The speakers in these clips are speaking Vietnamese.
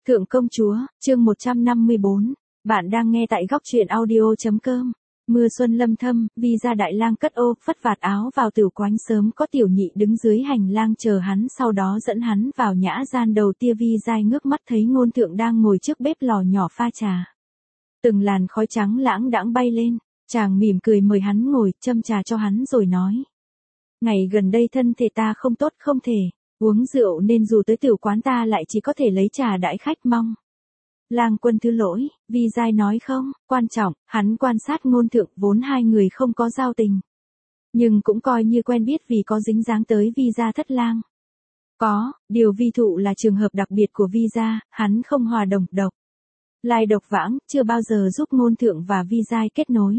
Thượng công chúa, chương 154. Bạn đang nghe tại góc truyện audio.com. Mưa xuân lâm thâm, Vi gia đại lang cất ô, phất vạt áo vào tiểu quán, sớm có tiểu nhị đứng dưới hành lang chờ hắn, sau đó dẫn hắn vào nhã gian. Đầu tia Vi giai ngước mắt thấy ngôn thượng đang ngồi trước bếp lò nhỏ pha trà. Từng làn khói trắng lãng đãng bay lên, chàng mỉm cười mời hắn ngồi, châm trà cho hắn rồi nói. Ngày gần đây thân thể ta không tốt, không thể uống rượu, nên dù tới tiểu quán ta lại chỉ có thể lấy trà đãi khách, mong lang quân thứ lỗi. Vi giai nói không quan trọng. Hắn quan sát ngôn thượng, vốn hai người không có giao tình, nhưng cũng coi như quen biết vì có dính dáng tới Vi gia thất lang. Có điều Vi thụ là trường hợp đặc biệt của Vi gia, hắn không hòa đồng, độc lai độc vãng, chưa bao giờ giúp ngôn thượng và Vi giai kết nối.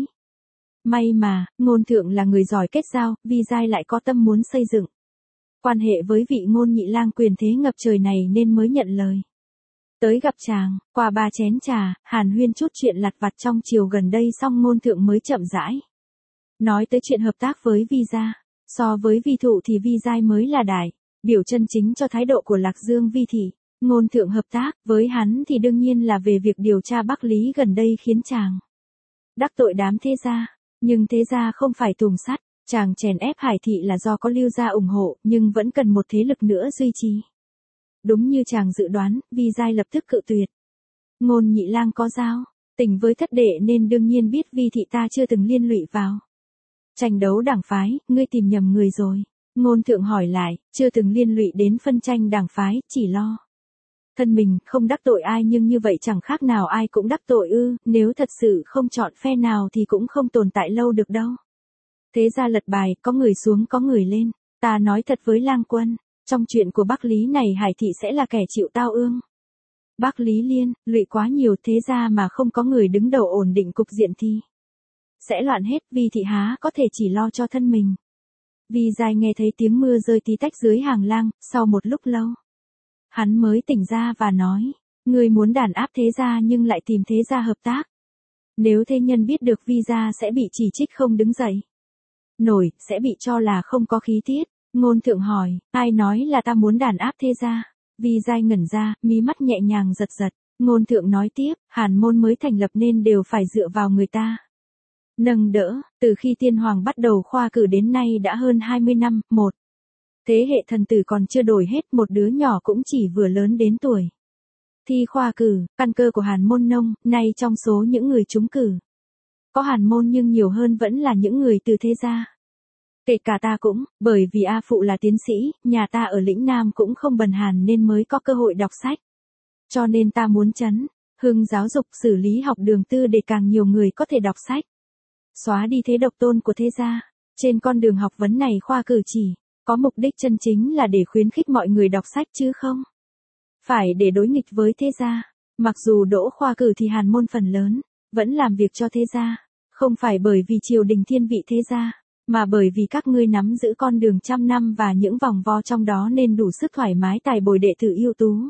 May mà ngôn thượng là người giỏi kết giao, Vi giai lại có tâm muốn xây dựng quan hệ với vị ngôn nhị lang quyền thế ngập trời này nên mới nhận lời tới gặp chàng. Qua 3 chén trà, hàn huyên chút chuyện lặt vặt trong chiều gần đây xong, ngôn thượng mới chậm rãi nói tới chuyện hợp tác với Vi gia. So với Vi thụ thì Vi giai mới là đại biểu chân chính cho thái độ của Lạc Dương Vi thị. Ngôn thượng hợp tác với hắn thì đương nhiên là về việc điều tra Bắc Lý gần đây khiến chàng đắc tội đám thế gia, nhưng thế gia không phải thùng sắt. Chàng chèn ép Hải thị là do có Lưu gia ủng hộ, nhưng vẫn cần một thế lực nữa duy trì. Đúng như chàng dự đoán, Vi giai lập tức cự tuyệt. Ngôn nhị lang có giao tình với thất đệ nên đương nhiên biết Vi thị ta chưa từng liên lụy vào tranh đấu đảng phái, ngươi tìm nhầm người rồi. Ngôn thượng hỏi lại, chưa từng liên lụy đến phân tranh đảng phái, chỉ lo thân mình, không đắc tội ai, nhưng như vậy chẳng khác nào ai cũng đắc tội ư? Nếu thật sự không chọn phe nào thì cũng không tồn tại lâu được đâu. Thế ra lật bài, có người xuống có người lên. Ta nói thật với lang quân, trong chuyện của Bắc Lý này Hải thị sẽ là kẻ chịu tao ương. Bắc Lý liên lụy quá nhiều, thế ra mà không có người đứng đầu ổn định cục diện thì sẽ loạn hết. Vi thị há có thể chỉ lo cho thân mình. Vi giai nghe thấy tiếng mưa rơi tí tách dưới hàng lang, sau một lúc lâu hắn mới tỉnh ra và nói, ngươi muốn đàn áp thế gia nhưng lại tìm thế gia hợp tác. Nếu thế nhân biết được Vi gia sẽ bị chỉ trích không đứng dậy nổi, sẽ bị cho là không có khí tiết. Ngôn thượng hỏi, ai nói là ta muốn đàn áp thế gia? Vi giai ngẩn ra, mí mắt nhẹ nhàng giật giật. Ngôn thượng nói tiếp, Hàn môn mới thành lập nên đều phải dựa vào người ta nâng đỡ. Từ khi tiên hoàng bắt đầu khoa cử đến nay đã hơn 20 năm, một thế hệ thần tử còn chưa đổi hết, một đứa nhỏ cũng chỉ vừa lớn đến tuổi thi khoa cử. Căn cơ của Hàn môn nông, nay trong số những người trúng cử có Hàn môn nhưng nhiều hơn vẫn là những người từ thế gia. Kể cả ta cũng, bởi vì A phụ là tiến sĩ, nhà ta ở lĩnh Nam cũng không bần hàn nên mới có cơ hội đọc sách. Cho nên ta muốn chấn hưng giáo dục, xử lý học đường tư để càng nhiều người có thể đọc sách, xóa đi thế độc tôn của thế gia. Trên con đường học vấn này khoa cử chỉ có mục đích chân chính là để khuyến khích mọi người đọc sách chứ không phải để đối nghịch với thế gia. Mặc dù đỗ khoa cử thì Hàn môn phần lớn vẫn làm việc cho thế gia, không phải bởi vì triều đình thiên vị thế gia, mà bởi vì các ngươi nắm giữ con đường trăm năm và những vòng vo trong đó nên đủ sức thoải mái tài bồi đệ tử ưu tú.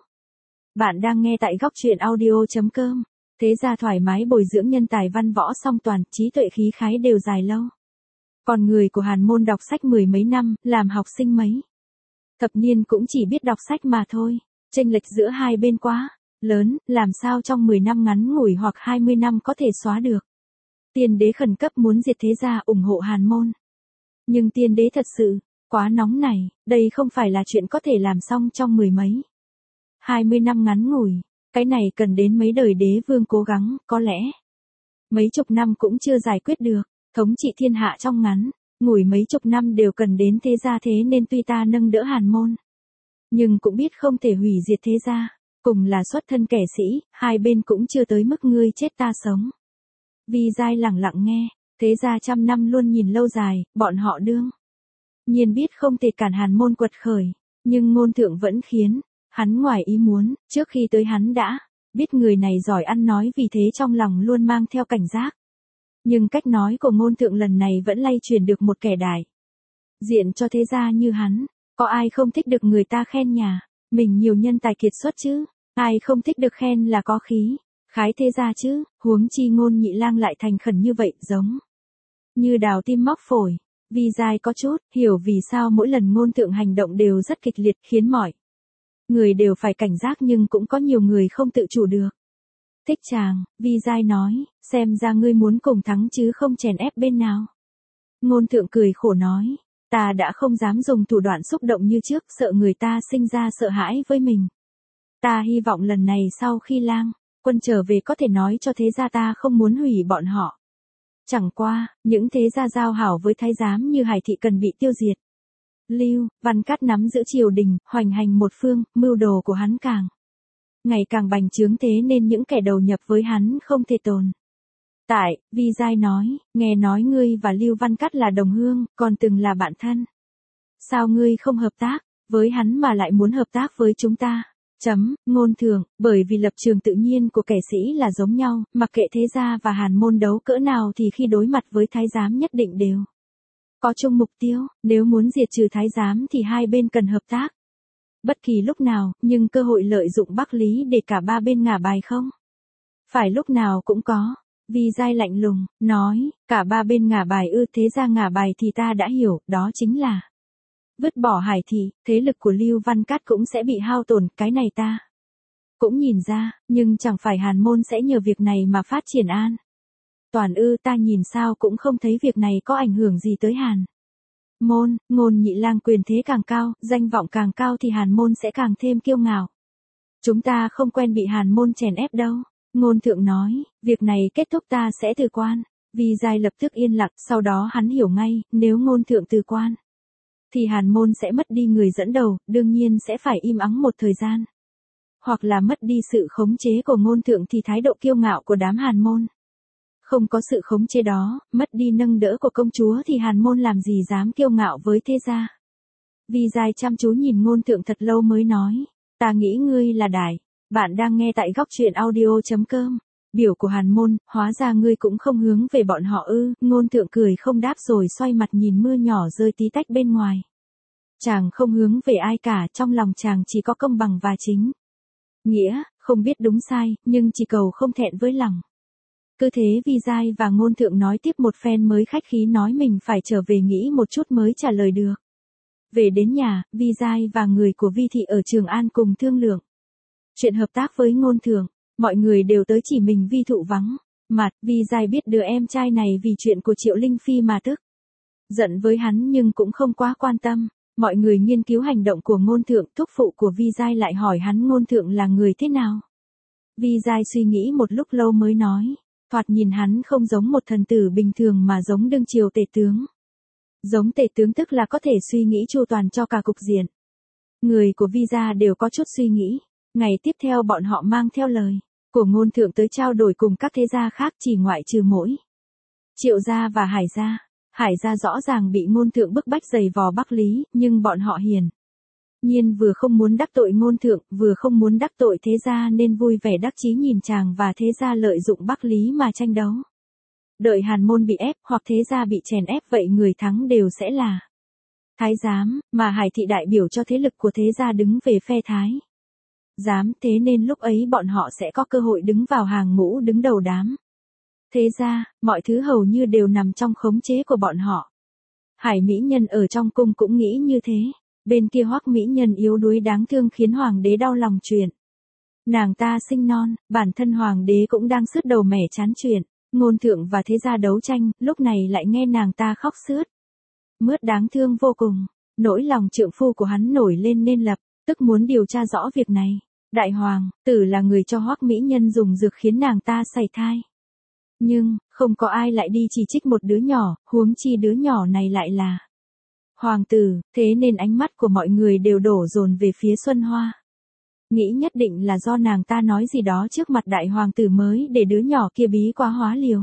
Bạn đang nghe tại góc truyện audio.com. Thế gia thoải mái bồi dưỡng nhân tài văn võ song toàn, trí tuệ khí khái đều dài lâu. Còn người của Hàn môn đọc sách mười mấy năm, làm học sinh mấy thập niên cũng chỉ biết đọc sách mà thôi. Chênh lệch giữa hai bên quá lớn, làm sao trong 10 năm ngắn ngủi hoặc 20 năm có thể xóa được. Tiên đế khẩn cấp muốn diệt thế gia, ủng hộ Hàn môn. Nhưng tiên đế thật sự quá nóng này, đây không phải là chuyện có thể làm xong trong 10 mấy 20 năm ngắn ngủi. Cái này cần đến mấy đời đế vương cố gắng, có lẽ mấy chục năm cũng chưa giải quyết được. Thống trị thiên hạ trong ngắn ngủi mấy chục năm đều cần đến thế gia, thế nên tuy ta nâng đỡ Hàn môn, nhưng cũng biết không thể hủy diệt thế gia. Cùng là xuất thân kẻ sĩ, hai bên cũng chưa tới mức ngươi chết ta sống. Vi giai lặng lặng nghe, thế gia trăm năm luôn nhìn lâu dài, bọn họ đương nhiên biết không thể cản Hàn môn quật khởi, nhưng ngôn thượng vẫn khiến hắn ngoài ý muốn. Trước khi tới hắn đã biết người này giỏi ăn nói, vì thế trong lòng luôn mang theo cảnh giác. Nhưng cách nói của ngôn thượng lần này vẫn lay chuyển được một kẻ đại diện cho thế gia như hắn. Có ai không thích được người ta khen nhà mình nhiều nhân tài kiệt xuất chứ? Ai không thích được khen là có khí khái thế gia chứ? Huống chi ngôn nhị lang lại thành khẩn như vậy, giống như đào tim móc phổi. Vi giai có chút hiểu vì sao mỗi lần ngôn thượng hành động đều rất kịch liệt, khiến mọi Người đều phải cảnh giác nhưng cũng có nhiều người không tự chủ được. Thích chàng, Vi Giai nói, xem ra ngươi muốn cùng thắng chứ không chèn ép bên nào. Ngôn Thượng cười khổ nói, ta đã không dám dùng thủ đoạn xúc động như trước, sợ người ta sinh ra sợ hãi với mình. Ta hy vọng lần này sau khi Lang Quân trở về có thể nói cho thế gia ta không muốn hủy bọn họ. Chẳng qua, những thế gia giao hảo với thái giám như Hải thị cần bị tiêu diệt. Lưu Văn Cát nắm giữ triều đình, hoành hành một phương, mưu đồ của hắn ngày càng bành trướng, thế nên những kẻ đầu nhập với hắn không thể tồn tại. Vi Giai nói, nghe nói ngươi và Lưu Văn Cát là đồng hương, còn từng là bạn thân. Sao ngươi không hợp tác với hắn mà lại muốn hợp tác với chúng ta? Ngôn Thượng, bởi vì lập trường tự nhiên của kẻ sĩ là giống nhau, mặc kệ thế gia và Hàn môn đấu cỡ nào thì khi đối mặt với thái giám nhất định đều có chung mục tiêu, nếu muốn diệt trừ thái giám thì hai bên cần hợp tác. Bất kỳ lúc nào, nhưng cơ hội lợi dụng Bắc Lý để cả ba bên ngả bài không? Phải lúc nào cũng có. Vi Giai lạnh lùng, nói, cả ba bên ngả bài ư? Thế ra ngả bài thì ta đã hiểu, đó chính là vứt bỏ Hải thị, thế lực của Lưu Văn Cát cũng sẽ bị hao tổn, cái này ta cũng nhìn ra, nhưng chẳng phải Hàn môn sẽ nhờ việc này mà phát triển an toàn ư? Ta nhìn sao cũng không thấy việc này có ảnh hưởng gì tới Hàn môn. Ngôn Nhị Lang quyền thế càng cao, danh vọng càng cao thì Hàn môn sẽ càng thêm kiêu ngạo. Chúng ta không quen bị Hàn môn chèn ép đâu. Ngôn Thượng nói, việc này kết thúc ta sẽ từ quan. Vi Giai lập tức yên lặng, sau đó hắn hiểu ngay, nếu Ngôn Thượng từ quan thì Hàn môn sẽ mất đi người dẫn đầu, đương nhiên sẽ phải im ắng một thời gian. Hoặc là mất đi sự khống chế của Ngôn Thượng thì thái độ kiêu ngạo của đám Hàn môn không có sự khống chế đó, mất đi nâng đỡ của công chúa thì Hàn môn làm gì dám kiêu ngạo với thế gia. Vi Giai chăm chú nhìn Ngôn Thượng thật lâu mới nói, ta nghĩ ngươi là Đại. Bạn đang nghe tại góc truyện audio.com. Biểu của Hàn môn, hóa ra ngươi cũng không hướng về bọn họ ư? Ngôn Thượng cười không đáp rồi xoay mặt nhìn mưa nhỏ rơi tí tách bên ngoài. Chàng không hướng về ai cả, trong lòng chàng chỉ có công bằng và chính nghĩa, không biết đúng sai, nhưng chỉ cầu không thẹn với lòng. Cứ thế Vi Giai và Ngôn Thượng nói tiếp một phen mới khách khí nói mình phải trở về nghĩ một chút mới trả lời được. Về đến nhà, Vi Giai và người của Vi thị ở Trường An cùng thương lượng chuyện hợp tác với Ngôn Thượng. Mọi người đều tới chỉ mình Vi Thụ vắng mặt. Vi Giai biết đứa em trai này vì chuyện của Triệu Linh Phi mà tức giận với hắn nhưng cũng không quá quan tâm. Mọi người nghiên cứu hành động của Ngôn Thượng, thúc phụ của Vi Giai lại hỏi hắn Ngôn Thượng là người thế nào. Vi Giai suy nghĩ một lúc lâu mới nói, thoạt nhìn hắn không giống một thần tử bình thường mà giống đương triều tể tướng. Giống tể tướng tức là có thể suy nghĩ chu toàn cho cả cục diện. Người của Vi gia đều có chút suy nghĩ. Ngày tiếp theo bọn họ mang theo lời của Ngôn Thượng tới trao đổi cùng các thế gia khác, chỉ ngoại trừ mỗi Triệu gia và Hải gia. Hải gia rõ ràng bị Ngôn Thượng bức bách giày vò Bắc Lý, nhưng bọn họ hiển nhiên vừa không muốn đắc tội Ngôn Thượng, vừa không muốn đắc tội thế gia nên vui vẻ đắc chí nhìn chàng và thế gia lợi dụng Bắc Lý mà tranh đấu. Đợi Hàn môn bị ép hoặc thế gia bị chèn ép vậy người thắng đều sẽ là thái giám, mà Hải thị đại biểu cho thế lực của thế gia đứng về phe thái giám, thế nên lúc ấy bọn họ sẽ có cơ hội đứng vào hàng ngũ đứng đầu đám thế gia, mọi thứ hầu như đều nằm trong khống chế của bọn họ. Hải mỹ nhân ở trong cung cũng nghĩ như thế. Bên kia Hoắc mỹ nhân yếu đuối đáng thương khiến hoàng đế đau lòng chuyện. Nàng ta sinh non, bản thân hoàng đế cũng đang sứt đầu mẻ chán chuyện. Ngôn Thượng và thế gia đấu tranh, lúc này lại nghe nàng ta khóc sướt mướt đáng thương vô cùng. Nỗi lòng trượng phu của hắn nổi lên nên lập tức muốn điều tra rõ việc này. Đại hoàng tử là người cho Hoắc mỹ nhân dùng dược khiến nàng ta sảy thai. Nhưng, không có ai lại đi chỉ trích một đứa nhỏ, huống chi đứa nhỏ này lại là hoàng tử, thế nên ánh mắt của mọi người đều đổ dồn về phía Xuân Hoa. Nghĩ nhất định là do nàng ta nói gì đó trước mặt đại hoàng tử mới để đứa nhỏ kia bí quá hóa liều.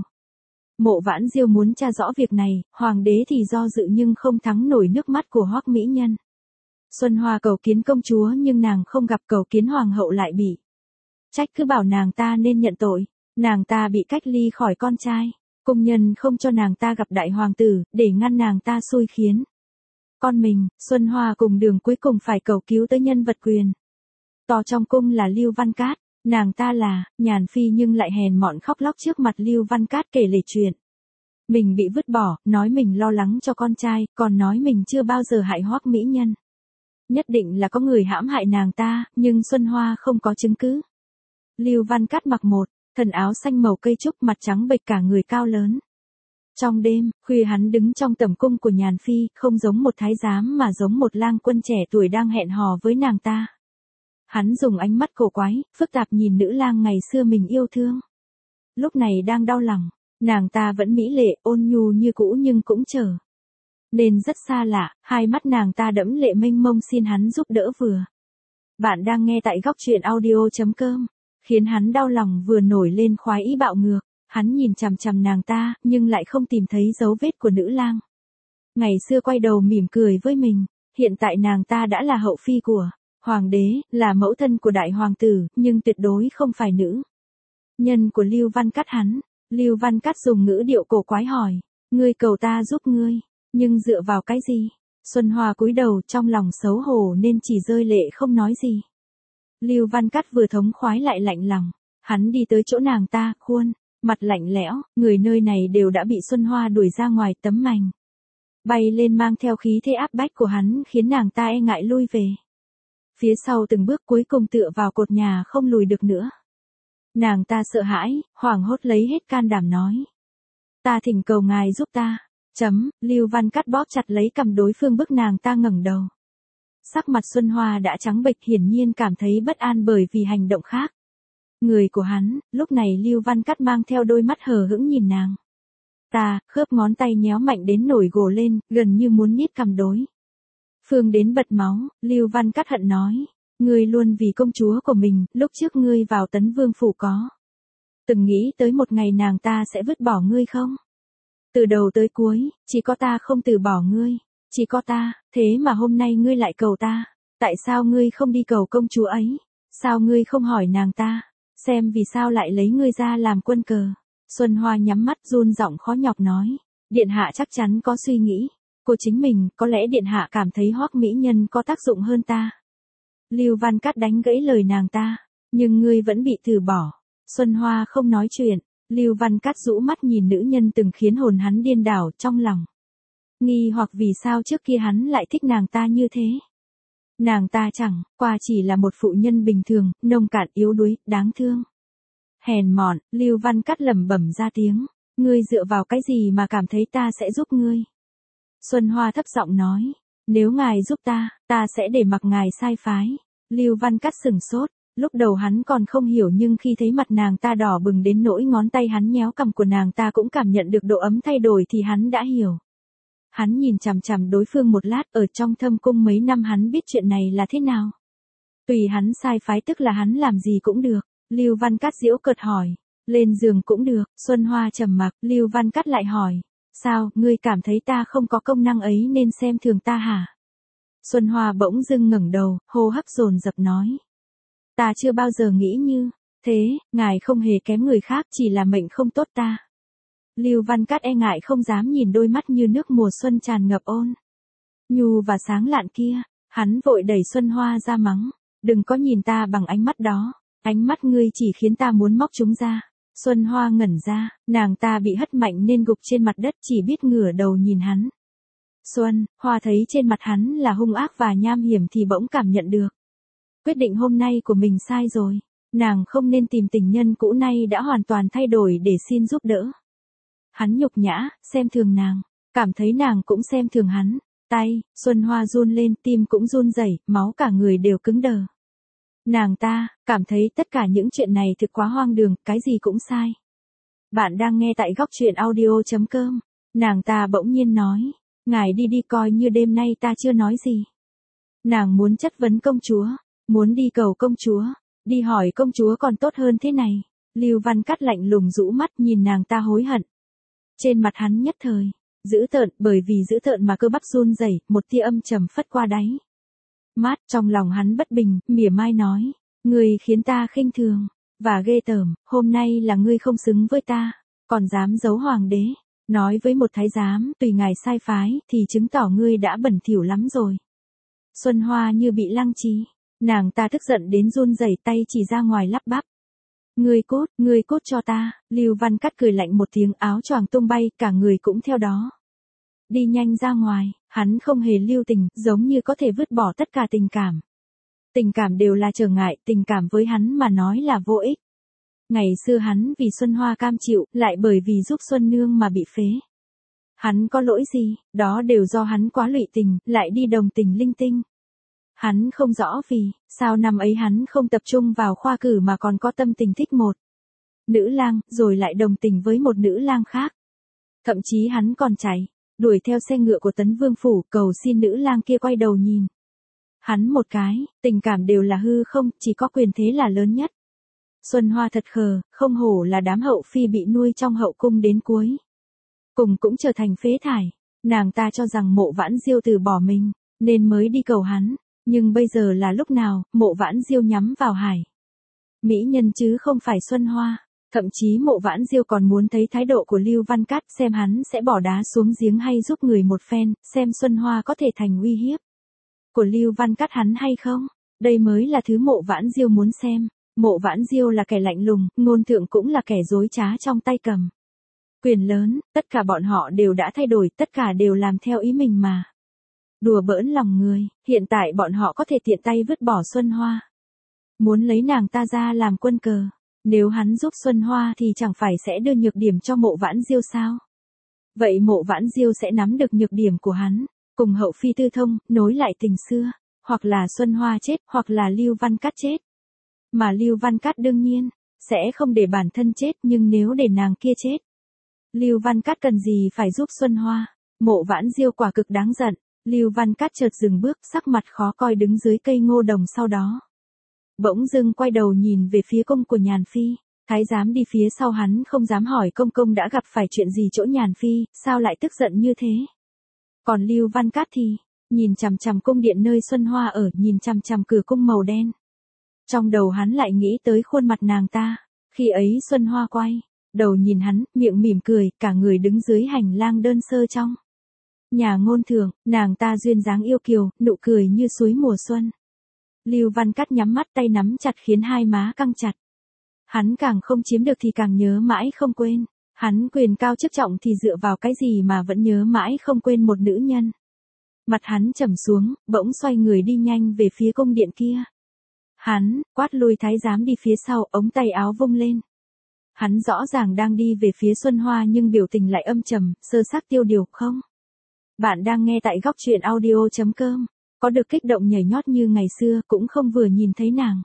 Mộ Vãn Diêu muốn tra rõ việc này, hoàng đế thì do dự nhưng không thắng nổi nước mắt của Hoắc mỹ nhân. Xuân Hoa cầu kiến công chúa nhưng nàng không gặp, cầu kiến hoàng hậu lại bị trách, cứ bảo nàng ta nên nhận tội. Nàng ta bị cách ly khỏi con trai. Cung nhân không cho nàng ta gặp đại hoàng tử, để ngăn nàng ta xui khiến con mình. Xuân Hoa cùng Đường cuối cùng phải cầu cứu tới nhân vật quyền to trong cung là Lưu Văn Cát. Nàng ta là nhàn phi nhưng lại hèn mọn khóc lóc trước mặt Lưu Văn Cát kể lể chuyện mình bị vứt bỏ, nói mình lo lắng cho con trai, còn nói mình chưa bao giờ hại Hoắc mỹ nhân. Nhất định là có người hãm hại nàng ta, nhưng Xuân Hoa không có chứng cứ. Lưu Văn Cát mặc một thân áo xanh màu cây trúc, mặt trắng bệch, cả người cao lớn. Trong đêm, khuya hắn đứng trong tẩm cung của Nhàn Phi, không giống một thái giám mà giống một lang quân trẻ tuổi đang hẹn hò với nàng ta. Hắn dùng ánh mắt cổ quái, phức tạp nhìn nữ lang ngày xưa mình yêu thương. Lúc này đang đau lòng, nàng ta vẫn mỹ lệ, ôn nhu như cũ nhưng cũng trở nên rất xa lạ, hai mắt nàng ta đẫm lệ mênh mông xin hắn giúp đỡ vừa. Bạn đang nghe tại góc truyện audio.com. Khiến hắn đau lòng vừa nổi lên khoái ý bạo ngược, hắn nhìn chằm chằm nàng ta, nhưng lại không tìm thấy dấu vết của nữ lang. Ngày xưa quay đầu mỉm cười với mình, hiện tại nàng ta đã là hậu phi của hoàng đế, là mẫu thân của đại hoàng tử, nhưng tuyệt đối không phải nữ nhân của Lưu Văn Cát hắn. Lưu Văn Cát dùng ngữ điệu cổ quái hỏi, ngươi cầu ta giúp ngươi, nhưng dựa vào cái gì? Xuân Hoa cúi đầu, trong lòng xấu hổ nên chỉ rơi lệ không nói gì. Lưu Văn Cát vừa thống khoái lại lạnh lòng, hắn đi tới chỗ nàng ta, khuôn mặt lạnh lẽo, người nơi này đều đã bị Xuân Hoa đuổi ra ngoài, tấm mành bay lên mang theo khí thế áp bách của hắn khiến nàng ta e ngại lui về phía sau từng bước, cuối cùng tựa vào cột nhà không lùi được nữa. Nàng ta sợ hãi, hoảng hốt lấy hết can đảm nói, ta thỉnh cầu ngài giúp ta. Lưu Văn Cát bóp chặt lấy cằm đối phương, bức nàng ta ngẩng đầu. Sắc mặt Xuân Hoa đã trắng bệch, hiển nhiên cảm thấy bất an bởi vì hành động khác người của hắn. Lúc này Lưu Văn Cát mang theo đôi mắt hờ hững nhìn nàng ta, khớp ngón tay nhéo mạnh đến nổi gồ lên, gần như muốn niết cằm đối phương đến bật máu. Lưu Văn Cát hận nói, ngươi luôn vì công chúa của mình, lúc trước ngươi vào Tấn Vương phủ có từng nghĩ tới một ngày nàng ta sẽ vứt bỏ ngươi không? Từ đầu tới cuối, chỉ có ta không từ bỏ ngươi, chỉ có ta, thế mà hôm nay ngươi lại cầu ta. Tại sao ngươi không đi cầu công chúa ấy? Sao ngươi không hỏi nàng ta, xem vì sao lại lấy ngươi ra làm quân cờ? Xuân Hoa nhắm mắt run giọng khó nhọc nói, điện hạ chắc chắn có suy nghĩ của chính mình, có lẽ điện hạ cảm thấy Hoắc mỹ nhân có tác dụng hơn ta. Lưu Văn Cát đánh gãy lời nàng ta, nhưng ngươi vẫn bị từ bỏ. Xuân Hoa không nói chuyện. Lưu Văn Cát rũ mắt nhìn nữ nhân từng khiến hồn hắn điên đảo, trong lòng nghi hoặc vì sao trước kia hắn lại thích nàng ta như thế. Nàng ta chẳng qua chỉ là một phụ nhân bình thường, nông cạn, yếu đuối, đáng thương, hèn mọn. Lưu Văn Cát lẩm bẩm ra tiếng, ngươi dựa vào cái gì mà cảm thấy ta sẽ giúp ngươi? Xuân Hoa thấp giọng nói, nếu ngài giúp ta, ta sẽ để mặc ngài sai phái. Lưu Văn Cát sửng sốt. Lúc đầu hắn còn không hiểu, nhưng khi thấy mặt nàng ta đỏ bừng đến nỗi ngón tay hắn nhéo cằm của nàng ta cũng cảm nhận được độ ấm thay đổi thì hắn đã hiểu. Hắn nhìn chằm chằm đối phương một lát, ở trong thâm cung mấy năm hắn biết chuyện này là thế nào. Tùy hắn sai phái tức là hắn làm gì cũng được. Lưu Văn Cát giễu cợt hỏi, lên giường cũng được. Xuân Hoa trầm mặc. Lưu Văn Cát lại hỏi, sao, ngươi cảm thấy ta không có công năng ấy nên xem thường ta hả? Xuân Hoa bỗng dưng ngẩng đầu, hô hấp dồn dập nói, ta chưa bao giờ nghĩ như thế, ngài không hề kém người khác, chỉ là mệnh không tốt ta. Lưu Văn Cát e ngại không dám nhìn đôi mắt như nước mùa xuân tràn ngập ôn nhu và sáng lạn kia. Hắn vội đẩy Xuân Hoa ra mắng, đừng có nhìn ta bằng ánh mắt đó, ánh mắt ngươi chỉ khiến ta muốn móc chúng ra. Xuân Hoa ngẩn ra, nàng ta bị hất mạnh nên gục trên mặt đất, chỉ biết ngửa đầu nhìn hắn. Xuân Hoa thấy trên mặt hắn là hung ác và nham hiểm thì bỗng cảm nhận được quyết định hôm nay của mình sai rồi. Nàng không nên tìm tình nhân cũ, nay đã hoàn toàn thay đổi để xin giúp đỡ. Hắn nhục nhã, xem thường nàng, cảm thấy nàng cũng xem thường hắn. Tay Xuân Hoa run lên, tim cũng run rẩy, máu cả người đều cứng đờ. Nàng ta cảm thấy tất cả những chuyện này thực quá hoang đường, cái gì cũng sai. Bạn đang nghe tại góc truyện audio.com. Nàng ta bỗng nhiên nói, ngài đi đi, coi như đêm nay ta chưa nói gì. Nàng muốn chất vấn công chúa, muốn đi cầu công chúa, đi hỏi công chúa còn tốt hơn thế này. Lưu Văn Cát lạnh lùng rũ mắt nhìn nàng ta hối hận. Trên mặt hắn nhất thời dữ tợn, bởi vì dữ tợn mà cơ bắp run rẩy, một tia âm trầm phất qua đáy mắt. Trong lòng hắn bất bình, mỉa mai nói, ngươi khiến ta khinh thường và ghê tởm, hôm nay là ngươi không xứng với ta, còn dám giấu hoàng đế, nói với một thái giám tùy ngài sai phái, thì chứng tỏ ngươi đã bẩn thỉu lắm rồi. Xuân Hoa như bị lăng trí, nàng ta tức giận đến run rẩy, tay chỉ ra ngoài lắp bắp, ngươi cút cho ta. Lưu Văn Cát cười lạnh một tiếng, áo choàng tung bay, cả người cũng theo đó đi nhanh ra ngoài, hắn không hề lưu tình, giống như có thể vứt bỏ tất cả tình cảm. Tình cảm đều là trở ngại, tình cảm với hắn mà nói là vô ích. Ngày xưa hắn vì Xuân Hoa cam chịu, lại bởi vì giúp Xuân Nương mà bị phế. Hắn có lỗi gì, đó đều do hắn quá lụy tình, lại đi đồng tình linh tinh. Hắn không rõ vì, sao năm ấy hắn không tập trung vào khoa cử mà còn có tâm tình thích một nữ lang, rồi lại đồng tình với một nữ lang khác. Thậm chí hắn còn chạy, đuổi theo xe ngựa của Tấn Vương Phủ, cầu xin nữ lang kia quay đầu nhìn. Hắn một cái, tình cảm đều là hư không, chỉ có quyền thế là lớn nhất. Xuân Hoa thật khờ, không hổ là đám hậu phi bị nuôi trong hậu cung đến cuối. Cùng cũng trở thành phế thải, nàng ta cho rằng Mộ Vãn Diêu từ bỏ mình, nên mới đi cầu hắn, nhưng bây giờ là lúc nào, Mộ Vãn Diêu nhắm vào Hải mỹ nhân chứ không phải Xuân Hoa. Thậm chí Mộ Vãn Diêu còn muốn thấy thái độ của Lưu Văn Cát, xem hắn sẽ bỏ đá xuống giếng hay giúp người một phen, xem Xuân Hoa có thể thành uy hiếp của Lưu Văn Cát hắn hay không. Đây mới là thứ Mộ Vãn Diêu muốn xem. Mộ Vãn Diêu là kẻ lạnh lùng, Ngôn Thượng cũng là kẻ dối trá trong tay cầm quyền lớn, tất cả bọn họ đều đã thay đổi, tất cả đều làm theo ý mình mà. Đùa bỡn lòng người, hiện tại bọn họ có thể tiện tay vứt bỏ Xuân Hoa. Muốn lấy nàng ta ra làm quân cờ. Nếu hắn giúp Xuân Hoa thì chẳng phải sẽ đưa nhược điểm cho Mộ Vãn Diêu sao? Vậy Mộ Vãn Diêu sẽ nắm được nhược điểm của hắn, cùng hậu phi tư thông, nối lại tình xưa, hoặc là Xuân Hoa chết, hoặc là Lưu Văn Cát chết. Mà Lưu Văn Cát đương nhiên sẽ không để bản thân chết, nhưng nếu để nàng kia chết, Lưu Văn Cát cần gì phải giúp Xuân Hoa? Mộ Vãn Diêu quả cực đáng giận. Lưu Văn Cát chợt dừng bước, sắc mặt khó coi đứng dưới cây ngô đồng, sau đó bỗng dưng quay đầu nhìn về phía cung của Nhàn Phi. Thái giám đi phía sau hắn không dám hỏi công công đã gặp phải chuyện gì chỗ Nhàn Phi, sao lại tức giận như thế. Còn Lưu Văn Cát thì nhìn chằm chằm cung điện nơi Xuân Hoa ở, nhìn chằm chằm cửa cung màu đen. Trong đầu hắn lại nghĩ tới khuôn mặt nàng ta. Khi ấy Xuân Hoa quay đầu nhìn hắn, miệng mỉm cười, cả người đứng dưới hành lang đơn sơ trong nhà Ngôn Thượng, nàng ta duyên dáng yêu kiều, nụ cười như suối mùa xuân. Lưu Văn Cát nhắm mắt, tay nắm chặt khiến hai má căng chặt. Hắn càng không chiếm được thì càng nhớ mãi không quên. Hắn quyền cao chức trọng thì dựa vào cái gì mà vẫn nhớ mãi không quên một nữ nhân. Mặt hắn trầm xuống, bỗng xoay người đi nhanh về phía cung điện kia. Hắn quát lui thái giám đi phía sau, ống tay áo vung lên. Hắn rõ ràng đang đi về phía Xuân Hoa nhưng biểu tình lại âm trầm, sơ xác tiêu điều. Không. Bạn đang nghe tại góc truyện audio.com. Có được kích động nhảy nhót như ngày xưa, cũng không vừa nhìn thấy nàng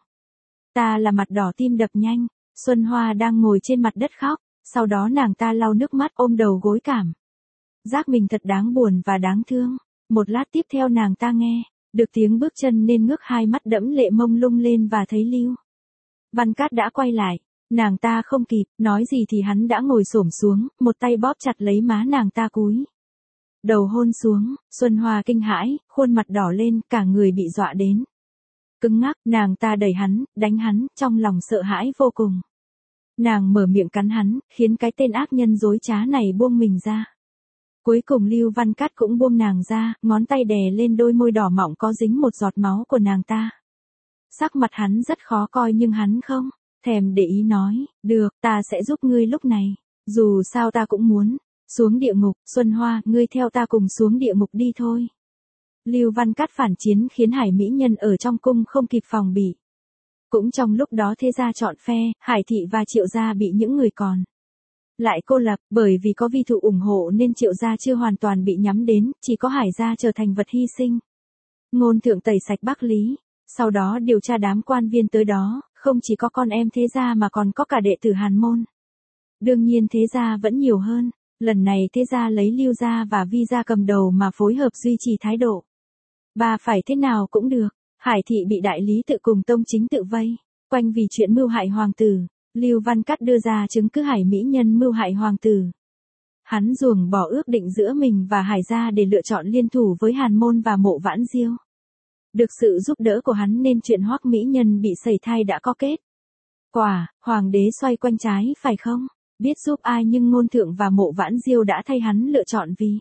ta là mặt đỏ tim đập nhanh. Xuân Hoa đang ngồi trên mặt đất khóc, sau đó nàng ta lau nước mắt, ôm đầu gối cảm giác mình thật đáng buồn và đáng thương. Một lát tiếp theo nàng ta nghe được tiếng bước chân nên ngước hai mắt đẫm lệ mông lung lên và thấy Lưu Văn Cát đã quay lại. Nàng ta không kịp nói gì thì hắn đã ngồi xổm xuống, một tay bóp chặt lấy má nàng ta, cúi đầu hôn xuống. Xuân Hoa kinh hãi, khuôn mặt đỏ lên, cả người bị dọa đến cứng ngắc. Nàng ta đẩy hắn, đánh hắn, trong lòng sợ hãi vô cùng. Nàng mở miệng cắn hắn, khiến cái tên ác nhân dối trá này buông mình ra. Cuối cùng Lưu Văn Cát cũng buông nàng ra, ngón tay đè lên đôi môi đỏ mọng có dính một giọt máu của nàng ta. Sắc mặt hắn rất khó coi nhưng hắn không thèm để ý, nói, được, ta sẽ giúp ngươi lúc này. Dù sao ta cũng muốn xuống địa ngục. Xuân Hoa, ngươi theo ta cùng xuống địa ngục đi thôi. Lưu Văn Cát phản chiến khiến Hải mỹ nhân ở trong cung không kịp phòng bị. Cũng trong lúc đó thế gia chọn phe, Hải thị và Triệu gia bị những người còn lại cô lập, bởi vì có vi thủ ủng hộ nên Triệu gia chưa hoàn toàn bị nhắm đến, chỉ có Hải gia trở thành vật hy sinh. Ngôn Thượng tẩy sạch Bắc Lý, sau đó điều tra đám quan viên tới đó, không chỉ có con em thế gia mà còn có cả đệ tử Hàn môn. Đương nhiên thế gia vẫn nhiều hơn, lần này thế gia lấy Lưu gia và Vi gia cầm đầu mà phối hợp duy trì thái độ. Bà phải thế nào cũng được. Hải thị bị đại lý tự cùng tông chính tự vây quanh vì chuyện mưu hại hoàng tử. Lưu Văn Cát đưa ra chứng cứ Hải mỹ nhân mưu hại hoàng tử. Hắn ruồng bỏ ước định giữa mình và Hải gia để lựa chọn liên thủ với Hàn môn và Mộ Vãn Diêu. Được sự giúp đỡ của hắn nên chuyện Hoắc mỹ nhân bị sẩy thai đã có kết quả. Hoàng đế xoay quanh trái phải không biết giúp ai, nhưng Ngôn Thượng và Mộ Vãn Diêu đã thay hắn lựa chọn vì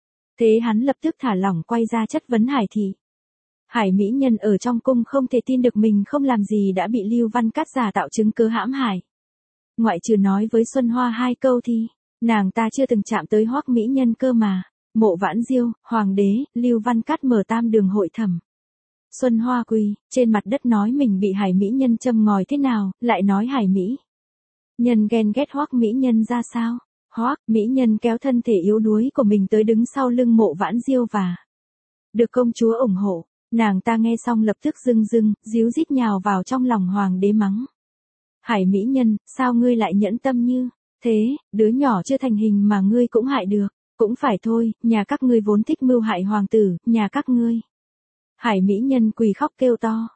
thế hắn lập tức thả lỏng quay ra chất vấn Hải thị. Hải mỹ nhân ở trong cung không thể tin được mình không làm gì đã bị Lưu Văn Cát giả tạo chứng cứ hãm hại. Ngoại trừ nói với Xuân Hoa hai câu thì nàng ta chưa từng chạm tới Hoắc mỹ nhân cơ mà. Mộ Vãn Diêu, Hoàng đế, Lưu Văn Cát mở tam đường hội thẩm. Xuân Hoa quỳ, trên mặt đất nói mình bị Hải Mỹ Nhân châm ngòi thế nào, lại nói Hải Mỹ Nhân ghen ghét Hoắc Mỹ Nhân ra sao. Hoắc Mỹ Nhân kéo thân thể yếu đuối của mình tới đứng sau lưng Mộ Vãn Diêu và được công chúa ủng hộ. Nàng ta nghe xong lập tức rưng rưng, díu dít nhào vào trong lòng Hoàng đế mắng. Hải Mỹ Nhân, sao ngươi lại nhẫn tâm như thế, đứa nhỏ chưa thành hình mà ngươi cũng hại được. Cũng phải thôi, nhà các ngươi vốn thích mưu hại hoàng tử, nhà các ngươi. Hải Mỹ Nhân quỳ khóc kêu to.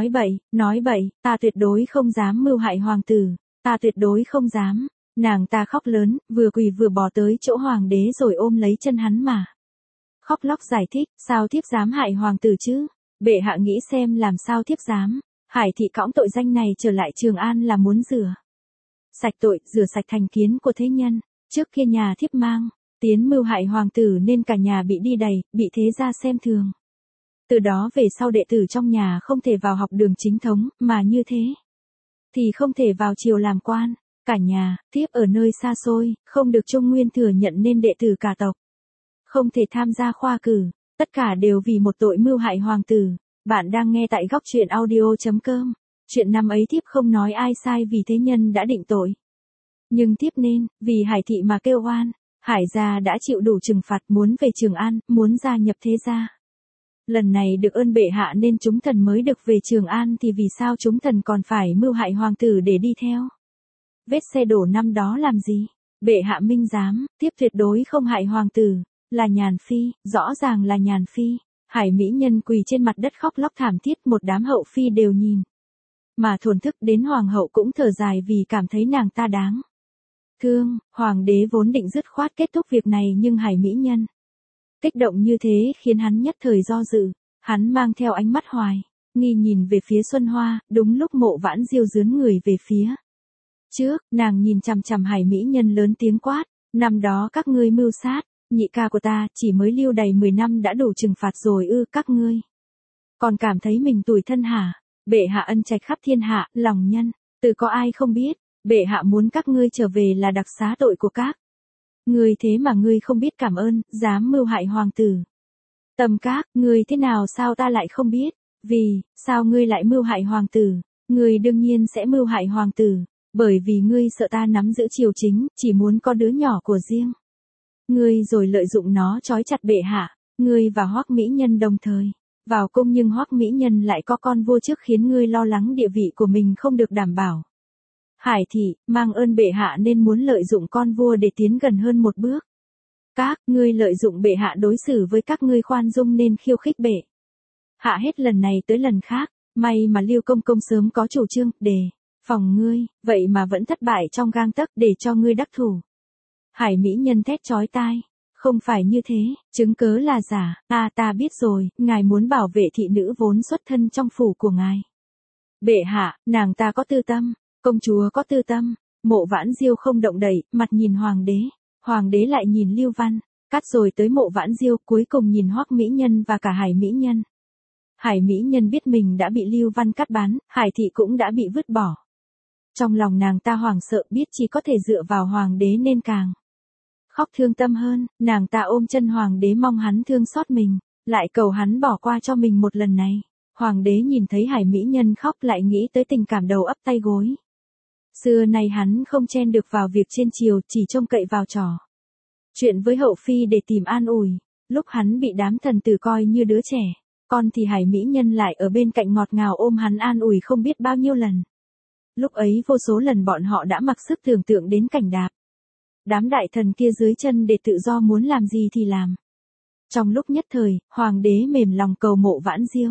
Nói bậy, ta tuyệt đối không dám mưu hại hoàng tử, ta tuyệt đối không dám. Nàng ta khóc lớn, vừa quỳ vừa bò tới chỗ hoàng đế rồi ôm lấy chân hắn mà. Khóc lóc giải thích, sao thiếp dám hại hoàng tử chứ? Bệ hạ nghĩ xem làm sao thiếp dám. Hải thị cõng tội danh này trở lại Trường An là muốn rửa sạch tội, rửa sạch thành kiến của thế nhân. Trước kia nhà thiếp mang tiến mưu hại hoàng tử nên cả nhà bị đi đầy, bị thế gia xem thường. Từ đó về sau đệ tử trong nhà không thể vào học đường chính thống, mà như thế thì không thể vào triều làm quan. Cả nhà, thiếp ở nơi xa xôi, không được Trung Nguyên thừa nhận nên đệ tử cả tộc không thể tham gia khoa cử, tất cả đều vì một tội mưu hại hoàng tử. Bạn đang nghe tại góc truyện audio.com. Chuyện năm ấy thiếp không nói ai sai vì thế nhân đã định tội. Nhưng thiếp nên, vì Hải thị mà kêu oan. Hải gia đã chịu đủ trừng phạt, muốn về Trường An, muốn gia nhập thế gia. Lần này được ơn bệ hạ nên chúng thần mới được về Trường An, thì vì sao chúng thần còn phải mưu hại hoàng tử để đi theo vết xe đổ năm đó làm gì? Bệ hạ minh giám, thiếp tuyệt đối không hại hoàng tử. Là Nhàn Phi, rõ ràng là Nhàn Phi. Hải Mỹ Nhân quỳ trên mặt đất khóc lóc thảm thiết, một đám hậu phi đều nhìn mà thổn thức, đến hoàng hậu cũng thở dài vì cảm thấy nàng ta đáng thương. Hoàng đế vốn định dứt khoát kết thúc việc này nhưng Hải Mỹ Nhân kích động như thế khiến hắn nhất thời do dự. Hắn mang theo ánh mắt hoài nghi nhìn về phía Xuân Hoa. Đúng lúc Mộ Vãn Diêu dướn người về phía trước, nàng nhìn chằm chằm Hải Mỹ Nhân lớn tiếng quát, năm đó các ngươi mưu sát nhị ca của ta, chỉ mới lưu đày 10 năm đã đủ trừng phạt rồi ư? Các ngươi còn cảm thấy mình tủi thân hả? Bệ hạ ân trạch khắp thiên hạ, lòng nhân từ có ai không biết. Bệ hạ muốn các ngươi trở về là đặc xá tội của các ngươi, thế mà ngươi không biết cảm ơn, dám mưu hại hoàng tử. Tầm các ngươi thế nào, sao ta lại không biết? Vì sao ngươi lại mưu hại hoàng tử? Ngươi đương nhiên sẽ mưu hại hoàng tử, bởi vì ngươi sợ ta nắm giữ triều chính, chỉ muốn có đứa nhỏ của riêng ngươi rồi lợi dụng nó trói chặt bệ hạ. Ngươi và Hoắc Mỹ Nhân đồng thời vào cung, nhưng Hoắc Mỹ Nhân lại có con vua trước khiến ngươi lo lắng địa vị của mình không được đảm bảo. Hải thị mang ơn bệ hạ nên muốn lợi dụng con vua để tiến gần hơn một bước. Các ngươi lợi dụng bệ hạ đối xử với các ngươi khoan dung nên khiêu khích bệ hạ hết lần này tới lần khác. May mà Lưu công công sớm có chủ trương đề phòng ngươi, vậy mà vẫn thất bại trong gang tấc để cho ngươi đắc thủ. Hải Mỹ Nhân thét chói tai, không phải như thế, chứng cớ là giả. Ta biết rồi, ngài muốn bảo vệ thị nữ vốn xuất thân trong phủ của ngài. Bệ hạ, nàng ta có tư tâm, công chúa có tư tâm. Mộ Vãn Diêu không động đậy, mặt nhìn hoàng đế lại nhìn Lưu Văn Cát rồi tới Mộ Vãn Diêu, cuối cùng nhìn Hoắc Mỹ Nhân và cả Hải Mỹ Nhân. Hải Mỹ Nhân biết mình đã bị Lưu Văn Cát bán, Hải thị cũng đã bị vứt bỏ. Trong lòng nàng ta hoảng sợ, biết chỉ có thể dựa vào hoàng đế nên càng khóc thương tâm hơn. Nàng ta ôm chân hoàng đế mong hắn thương xót mình, lại cầu hắn bỏ qua cho mình một lần này. Hoàng đế nhìn thấy Hải Mỹ Nhân khóc lại nghĩ tới tình cảm đầu ấp tay gối. Xưa nay hắn không chen được vào việc trên triều, chỉ trông cậy vào trò chuyện với hậu phi để tìm an ủi. Lúc hắn bị đám thần tử coi như đứa trẻ con thì Hải Mỹ Nhân lại ở bên cạnh ngọt ngào ôm hắn an ủi không biết bao nhiêu lần. Lúc ấy vô số lần bọn họ đã mặc sức tưởng tượng đến cảnh đám đại thần kia dưới chân để tự do muốn làm gì thì làm. Trong lúc nhất thời, hoàng đế mềm lòng cầu Mộ Vãn Diêu.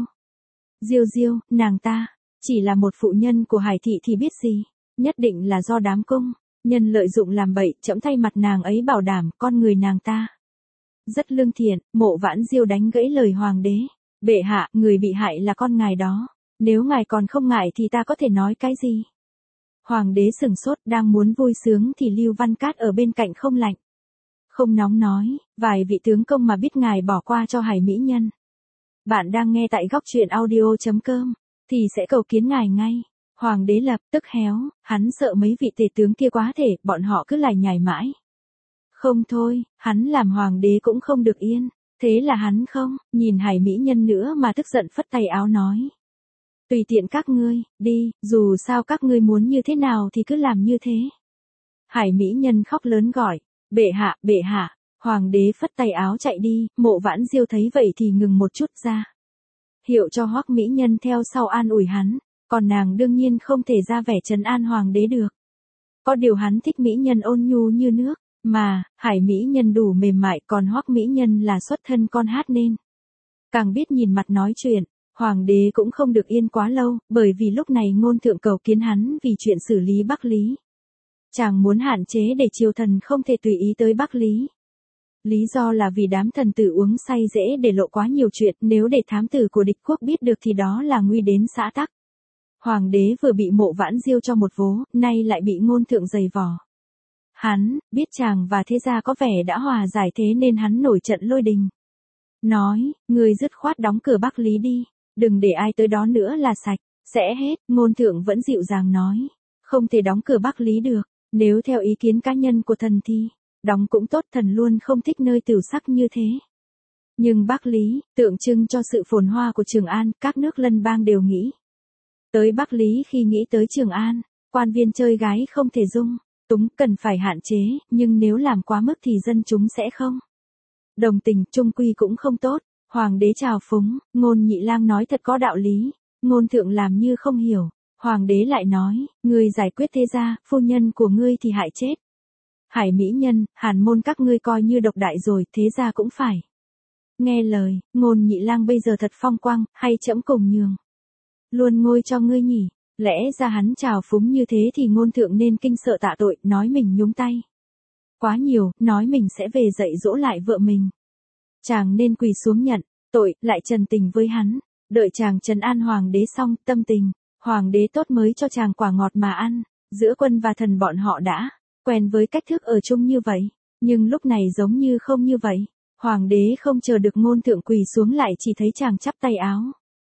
Diêu, nàng ta chỉ là một phụ nhân của Hải thị thì biết gì, nhất định là do đám cung nhân lợi dụng làm bậy, trẫm thay mặt nàng ấy bảo đảm, con người nàng ta rất lương thiện. Mộ Vãn Diêu đánh gãy lời hoàng đế. Bệ hạ, người bị hại là con ngài đó, nếu ngài còn không ngại thì ta có thể nói cái gì? Hoàng đế sửng sốt, đang muốn vui sướng thì Lưu Văn Cát ở bên cạnh không lạnh không nóng nói, vài vị tướng công mà biết ngài bỏ qua cho Hải Mỹ Nhân. Bạn đang nghe tại góc truyện audio.com, thì sẽ cầu kiến ngài ngay. Hoàng đế lập tức héo, hắn sợ mấy vị tể tướng kia quá thể, bọn họ cứ lải nhải mãi Không thôi, hắn làm hoàng đế cũng không được yên. Thế là hắn không, nhìn Hải mỹ nhân nữa mà tức giận phất tay áo nói. Tùy tiện các ngươi, đi, dù sao các ngươi muốn như thế nào thì cứ làm như thế. Hải mỹ nhân khóc lớn gọi, bệ hạ, hoàng đế phất tay áo chạy đi, Mộ Vãn Diêu thấy vậy thì ngừng một chút ra. Hiệu cho Hoắc mỹ nhân theo sau an ủi hắn, còn nàng đương nhiên không thể ra vẻ trấn an hoàng đế được. Có điều hắn thích mỹ nhân ôn nhu như nước, mà, Hải mỹ nhân đủ mềm mại còn Hoắc mỹ nhân là xuất thân con hát nên. Càng biết nhìn mặt nói chuyện, hoàng đế cũng không được yên quá lâu, bởi vì lúc này ngôn thượng cầu kiến hắn vì chuyện xử lý Bắc Lý. Chàng muốn hạn chế để triều thần không thể tùy ý tới Bắc Lý. Lý do là vì đám thần tử uống say dễ để lộ quá nhiều chuyện, nếu để thám tử của địch quốc biết được thì đó là nguy đến xã tắc. Hoàng đế vừa bị Mộ Vãn Diêu cho một vố, nay lại bị ngôn thượng giày vò. Hắn, biết chàng và thế gia có vẻ đã hòa giải thế nên hắn nổi trận lôi đình. Nói, người dứt khoát đóng cửa Bắc Lý đi, đừng để ai tới đó nữa là sạch, sẽ hết, ngôn thượng vẫn dịu dàng nói. Không thể đóng cửa Bắc Lý được, nếu theo ý kiến cá nhân của thần thì, đóng cũng tốt, thần luôn không thích nơi tửu sắc như thế. Nhưng Bắc Lý, tượng trưng cho sự phồn hoa của Trường An, các nước lân bang đều nghĩ. Tới Bắc Lý khi nghĩ tới Trường An, quan viên chơi gái không thể dung túng, cần phải hạn chế, nhưng nếu làm quá mức thì dân chúng sẽ không đồng tình, chung quy cũng không tốt. Hoàng đế chào phúng, Ngôn Nhị Lang nói thật có đạo lý, ngôn thượng làm như không hiểu. Hoàng đế lại nói, ngươi giải quyết thế gia, phu nhân của ngươi thì hại chết. Hải mỹ nhân, Hàn môn các ngươi coi như độc đại rồi, thế gia cũng phải nghe lời. Ngôn Nhị Lang bây giờ thật phong quang, hay trẫm cùng nhường luôn ngôi cho ngươi nhỉ? Lẽ ra hắn chào phúng như thế thì ngôn thượng nên kinh sợ tạ tội, nói mình nhúng tay quá nhiều, nói mình sẽ về dạy dỗ lại vợ mình. Chàng nên quỳ xuống nhận tội, lại trần tình với hắn, đợi chàng trấn an hoàng đế xong, tâm tình hoàng đế tốt mới cho chàng quả ngọt mà ăn. Giữa quân và thần bọn họ đã quen với cách thức ở chung như vậy, nhưng lúc này giống như không như vậy. Hoàng đế không chờ được ngôn thượng quỳ xuống lại chỉ thấy chàng chắp tay áo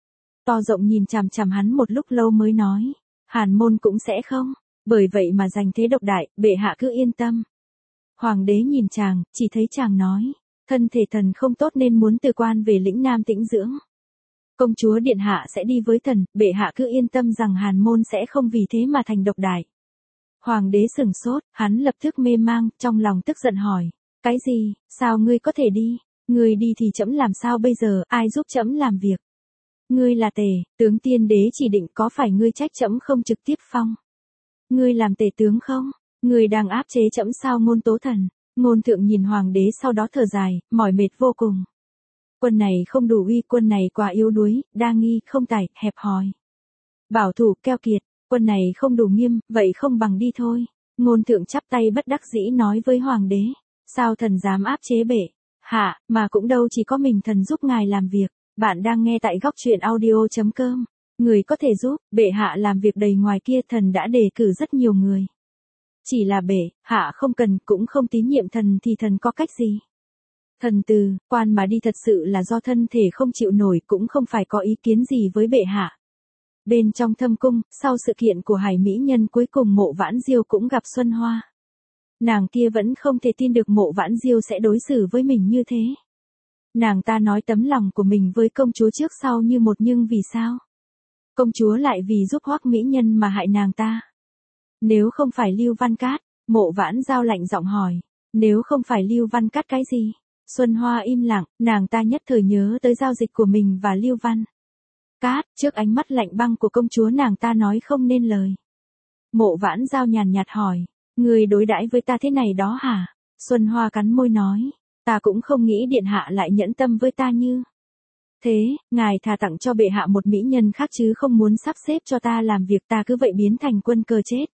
to rộng nhìn chằm chằm hắn một lúc lâu mới nói, Hàn môn cũng sẽ không bởi vậy mà giành thế độc đại, bệ hạ cứ yên tâm. Hoàng đế nhìn chàng, chỉ thấy chàng nói, thân thể thần không tốt nên muốn từ quan về lĩnh Nam tĩnh dưỡng. Công chúa điện hạ sẽ đi với thần, bệ hạ cứ yên tâm rằng Hàn môn sẽ không vì thế mà thành độc đại. Hoàng đế sửng sốt, hắn lập tức mê mang, trong lòng tức giận hỏi, cái gì, sao ngươi có thể đi? Ngươi đi thì trẫm làm sao bây giờ, ai giúp trẫm làm việc? Ngươi là tề, tướng tiên đế chỉ định, có phải ngươi trách trẫm không trực tiếp phong ngươi làm tề tướng không? Ngươi đang áp chế trẫm sao Ngôn Tố Thần? Ngôn thượng nhìn hoàng đế sau đó thở dài, mỏi mệt vô cùng. Quân này không đủ uy, quân này quá yếu đuối, đa nghi, không tài, hẹp hòi. Bảo thủ, keo kiệt, quân này không đủ nghiêm, vậy không bằng đi thôi. Ngôn thượng chắp tay bất đắc dĩ nói với hoàng đế, sao thần dám áp chế bệ hạ, mà cũng đâu chỉ có mình thần giúp ngài làm việc. Bạn đang nghe tại góc truyện audio.com. Người có thể giúp bệ hạ làm việc đầy, ngoài kia thần đã đề cử rất nhiều người. Chỉ là bệ hạ không cần, cũng không tín nhiệm thần thì thần có cách gì? Thần từ quan mà đi thật sự là do thân thể không chịu nổi, cũng không phải có ý kiến gì với bệ hạ. Bên trong thâm cung, sau sự kiện của Hải mỹ nhân, cuối cùng Mộ Vãn Diêu cũng gặp Xuân Hoa. Nàng kia vẫn không thể tin được Mộ Vãn Diêu sẽ đối xử với mình như thế. Nàng ta nói tấm lòng của mình với công chúa trước sau như một, nhưng vì sao công chúa lại vì giúp Hoắc mỹ nhân mà hại nàng ta? Nếu không phải Lưu Văn Cát, Mộ Vãn Giao lạnh giọng hỏi, nếu không phải Lưu Văn Cát cái gì? Xuân Hoa im lặng, nàng ta nhất thời nhớ tới giao dịch của mình và Lưu Văn Cát, trước ánh mắt lạnh băng của công chúa nàng ta nói không nên lời. Mộ Vãn Giao nhàn nhạt hỏi, người đối đãi với ta thế này đó hả? Xuân Hoa cắn môi nói, ta cũng không nghĩ điện hạ lại nhẫn tâm với ta như thế, ngài thà tặng cho bệ hạ một mỹ nhân khác chứ không muốn sắp xếp cho ta làm việc, ta cứ vậy biến thành quân cờ chết.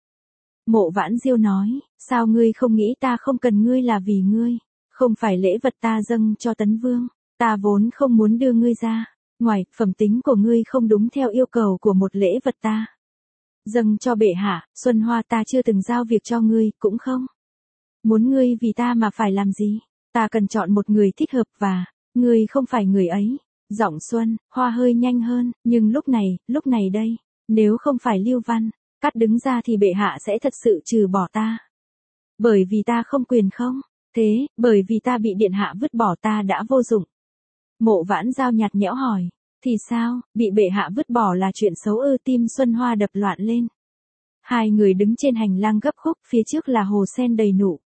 Mộ Vãn Diêu nói, sao ngươi không nghĩ ta không cần ngươi là vì ngươi không phải lễ vật ta dâng cho Tấn Vương, ta vốn không muốn đưa ngươi ra ngoài, phẩm tính của ngươi không đúng theo yêu cầu của một lễ vật ta dâng cho bệ hạ. Xuân Hoa, ta chưa từng giao việc cho ngươi, cũng không muốn ngươi vì ta mà phải làm gì. Ta cần chọn một người thích hợp và ngươi không phải người ấy. Giọng Xuân Hoa hơi nhanh hơn, nhưng lúc này đây, nếu không phải Lưu Văn Cát đứng ra thì bệ hạ sẽ thật sự trừ bỏ ta. Bởi vì ta không quyền không Thế, bởi vì ta bị điện hạ vứt bỏ ta đã vô dụng. Mộ Vãn Giao nhạt nhẽo hỏi, thì sao, bị bệ hạ vứt bỏ là chuyện xấu ư? Tim Xuân Hoa đập loạn lên. Hai người đứng trên hành lang gấp khúc, phía trước là hồ sen đầy nụ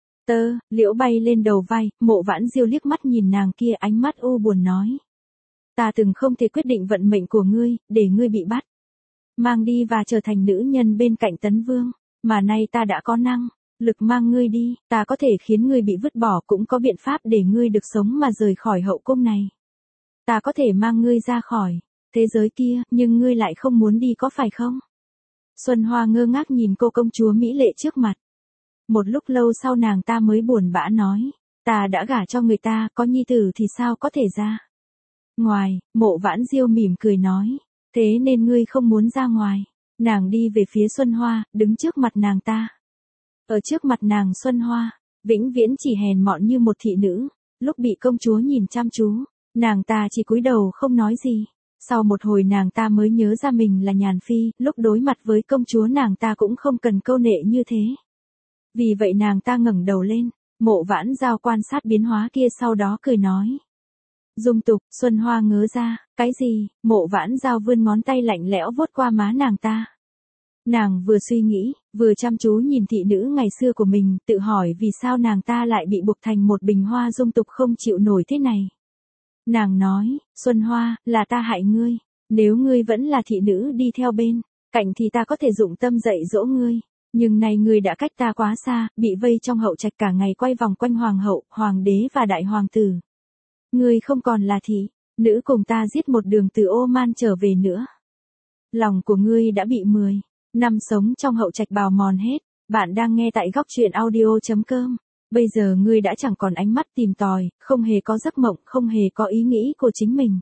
liễu bay lên đầu vai, Mộ Vãn Diêu liếc mắt nhìn nàng kia, ánh mắt u buồn nói. Ta từng không thể quyết định vận mệnh của ngươi, để ngươi bị bắt mang đi và trở thành nữ nhân bên cạnh Tấn Vương, mà nay ta đã có năng lực mang ngươi đi, ta có thể khiến ngươi bị vứt bỏ, cũng có biện pháp để ngươi được sống mà rời khỏi hậu cung này. Ta có thể mang ngươi ra khỏi thế giới kia, nhưng ngươi lại không muốn đi có phải không? Xuân Hoa ngơ ngác nhìn cô công chúa mỹ lệ trước mặt. Một lúc lâu sau nàng ta mới buồn bã nói, ta đã gả cho người ta, có nhi tử thì sao có thể ra ngoài? Mộ Vãn Diêu mỉm cười nói, thế nên ngươi không muốn ra ngoài. Nàng đi về phía Xuân Hoa, đứng trước mặt nàng ta. Ở trước mặt nàng Xuân Hoa, vĩnh viễn chỉ hèn mọn như một thị nữ. Lúc bị công chúa nhìn chăm chú, nàng ta chỉ cúi đầu không nói gì. Sau một hồi nàng ta mới nhớ ra mình là nhàn phi, lúc đối mặt với công chúa nàng ta cũng không cần câu nệ như thế. Vì vậy nàng ta ngẩng đầu lên, Mộ Vãn Giao quan sát biến hóa kia sau đó cười nói. Dung tục, Xuân Hoa ngớ ra, cái gì? Mộ Vãn Giao vươn ngón tay lạnh lẽo vuốt qua má nàng ta. Nàng vừa suy nghĩ, vừa chăm chú nhìn thị nữ ngày xưa của mình, tự hỏi vì sao nàng ta lại bị buộc thành một bình hoa dung tục không chịu nổi thế này. Nàng nói, Xuân Hoa, là ta hại ngươi, nếu ngươi vẫn là thị nữ đi theo bên cạnh thì ta có thể dụng tâm dạy dỗ ngươi, nhưng nay ngươi đã cách ta quá xa, bị vây trong hậu trạch cả ngày quay vòng quanh hoàng hậu, hoàng đế và đại hoàng tử. Ngươi không còn là thị nữ cùng ta giết một đường từ Ô Man trở về nữa. Lòng của ngươi đã bị 10 năm sống trong hậu trạch bào mòn hết. Bạn đang nghe tại góc truyện audio.com. Bây giờ ngươi đã chẳng còn ánh mắt tìm tòi, không hề có giấc mộng, không hề có ý nghĩ của chính mình.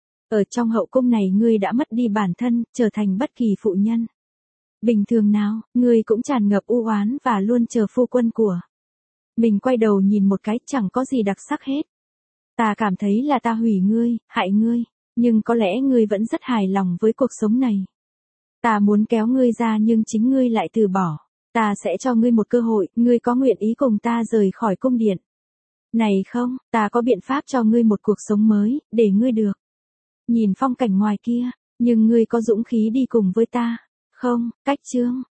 Ở trong hậu cung này ngươi đã mất đi bản thân, trở thành bất kỳ phụ nhân bình thường nào, ngươi cũng tràn ngập u oán và luôn chờ phu quân của mình quay đầu nhìn một cái, chẳng có gì đặc sắc hết. Ta cảm thấy là ta hủy ngươi, hại ngươi, nhưng có lẽ ngươi vẫn rất hài lòng với cuộc sống này. Ta muốn kéo ngươi ra nhưng chính ngươi lại từ bỏ. Ta sẽ cho ngươi một cơ hội, ngươi có nguyện ý cùng ta rời khỏi cung điện này không? Ta có biện pháp cho ngươi một cuộc sống mới, để ngươi được nhìn phong cảnh ngoài kia, nhưng ngươi có dũng khí đi cùng với ta không? Cách chương